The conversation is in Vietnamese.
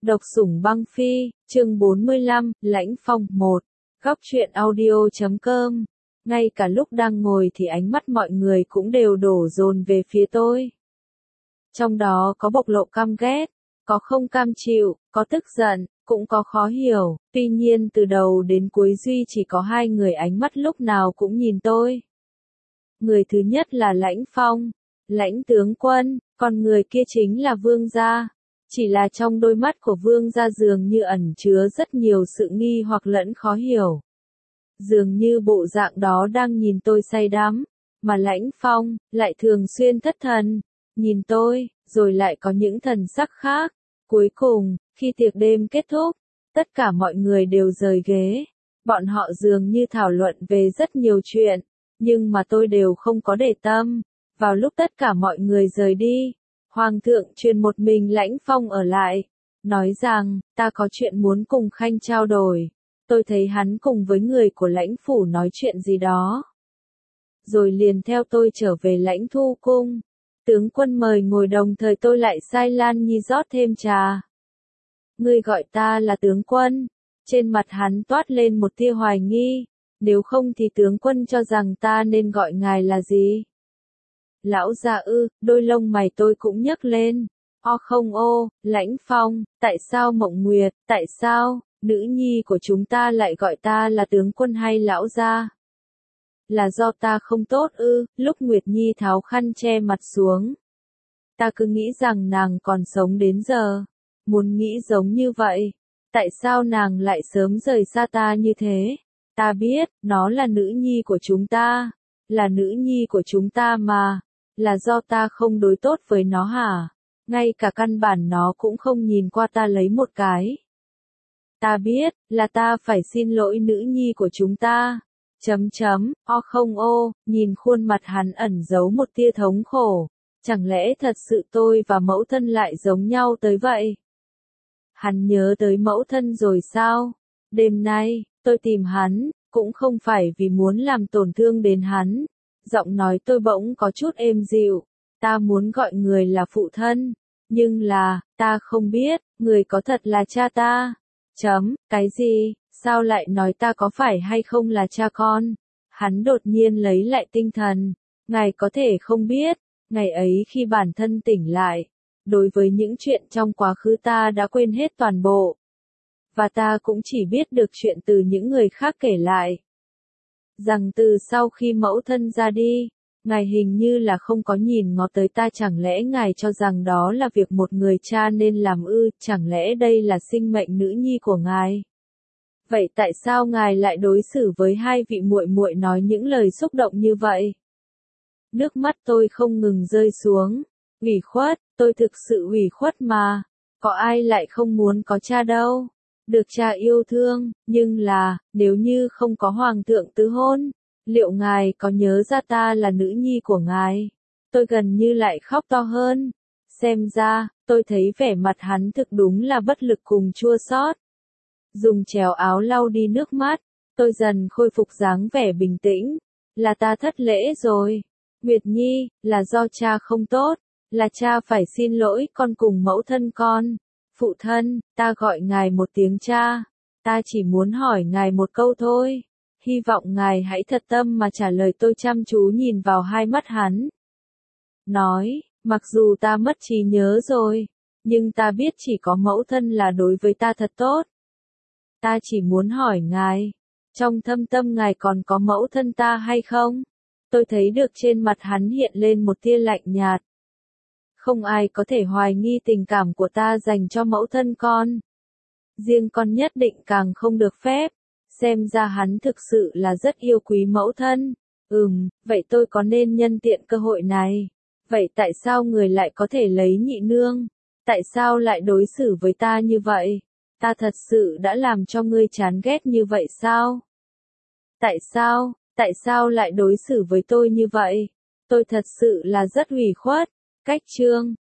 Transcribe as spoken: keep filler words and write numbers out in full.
Độc sủng băng phi, chương bốn mươi lăm, Lãnh Phong một. Góc truyện audio chấm com. Ngay cả lúc đang ngồi thì ánh mắt mọi người cũng đều đổ dồn về phía tôi. Trong đó có bộc lộ căm ghét, có không cam chịu, có tức giận, cũng có khó hiểu. Tuy nhiên từ đầu đến cuối duy chỉ có hai người ánh mắt lúc nào cũng nhìn tôi. Người thứ nhất là Lãnh Phong, Lãnh tướng quân, còn người kia chính là Vương gia. Chỉ là trong đôi mắt của Vương gia dường như ẩn chứa rất nhiều sự nghi hoặc lẫn khó hiểu. Dường như bộ dạng đó đang nhìn tôi say đắm, mà Lãnh Phong lại thường xuyên thất thần, nhìn tôi, rồi lại có những thần sắc khác. Cuối cùng, khi tiệc đêm kết thúc, tất cả mọi người đều rời ghế. Bọn họ dường như thảo luận về rất nhiều chuyện, nhưng mà tôi đều không có để tâm. Vào lúc tất cả mọi người rời đi, Hoàng thượng truyền một mình Lãnh Phong ở lại, nói rằng, ta có chuyện muốn cùng Khanh trao đổi. Tôi thấy hắn cùng với người của Lãnh phủ nói chuyện gì đó. Rồi liền theo tôi trở về Lãnh Thu cung. Tướng quân mời ngồi, đồng thời tôi lại sai Lan Nhi rót thêm trà. Ngươi gọi ta là tướng quân. Trên mặt hắn toát lên một tia hoài nghi, nếu không thì tướng quân cho rằng ta nên gọi ngài là gì? Lão già ư, đôi lông mày tôi cũng nhấc lên. O không ô, Lãnh Phong, tại sao Mộng Nguyệt, tại sao, nữ nhi của chúng ta lại gọi ta là tướng quân hay lão gia? Là do ta không tốt ư? Lúc Nguyệt Nhi tháo khăn che mặt xuống, ta cứ nghĩ rằng nàng còn sống đến giờ. Muốn nghĩ giống như vậy, tại sao nàng lại sớm rời xa ta như thế? Ta biết, nó là nữ nhi của chúng ta, là nữ nhi của chúng ta mà. Là do ta không đối tốt với nó hả? Ngay cả căn bản nó cũng không nhìn qua ta lấy một cái. Ta biết, là ta phải xin lỗi nữ nhi của chúng ta. Chấm chấm, o không ô, nhìn khuôn mặt hắn ẩn giấu một tia thống khổ. Chẳng lẽ thật sự tôi và mẫu thân lại giống nhau tới vậy? Hắn nhớ tới mẫu thân rồi sao? Đêm nay, tôi tìm hắn, cũng không phải vì muốn làm tổn thương đến hắn. Giọng nói tôi bỗng có chút êm dịu. Ta muốn gọi người là phụ thân. Nhưng là, ta không biết, người có thật là cha ta. Chấm, cái gì, sao lại nói ta có phải hay không là cha con? Hắn đột nhiên lấy lại tinh thần. Ngài có thể không biết, ngày ấy khi bản thân tỉnh lại, đối với những chuyện trong quá khứ ta đã quên hết toàn bộ. Và ta cũng chỉ biết được chuyện từ những người khác kể lại. Rằng từ sau khi mẫu thân ra đi, ngài hình như là không có nhìn ngó tới ta, chẳng lẽ ngài cho rằng đó là việc một người cha nên làm ư? Chẳng lẽ đây là sinh mệnh nữ nhi của ngài? Vậy tại sao ngài lại đối xử với hai vị muội muội nói những lời xúc động như vậy? Nước mắt tôi không ngừng rơi xuống. Ủy khuất, tôi thực sự ủy khuất mà. Có ai lại không muốn có cha đâu? Được cha yêu thương, nhưng là, nếu như không có hoàng thượng tứ hôn, liệu ngài có nhớ ra ta là nữ nhi của ngài? Tôi gần như lại khóc to hơn. Xem ra, tôi thấy vẻ mặt hắn thực đúng là bất lực cùng chua xót. Dùng chéo áo lau đi nước mắt, tôi dần khôi phục dáng vẻ bình tĩnh. Là ta thất lễ rồi. Nguyệt Nhi, là do cha không tốt, là cha phải xin lỗi con cùng mẫu thân con. Phụ thân, ta gọi ngài một tiếng cha. Ta chỉ muốn hỏi ngài một câu thôi. Hy vọng ngài hãy thật tâm mà trả lời. Tôi chăm chú nhìn vào hai mắt hắn. Nói, mặc dù ta mất trí nhớ rồi, nhưng ta biết chỉ có mẫu thân là đối với ta thật tốt. Ta chỉ muốn hỏi ngài, trong thâm tâm ngài còn có mẫu thân ta hay không? Tôi thấy được trên mặt hắn hiện lên một tia lạnh nhạt. Không ai có thể hoài nghi tình cảm của ta dành cho mẫu thân con. Riêng con nhất định càng không được phép. Xem ra hắn thực sự là rất yêu quý mẫu thân. Ừm, vậy tôi có nên nhân tiện cơ hội này? Vậy tại sao người lại có thể lấy nhị nương? Tại sao lại đối xử với ta như vậy? Ta thật sự đã làm cho ngươi chán ghét như vậy sao? Tại sao, tại sao lại đối xử với tôi như vậy? Tôi thật sự là rất ủy khuất. Cách chương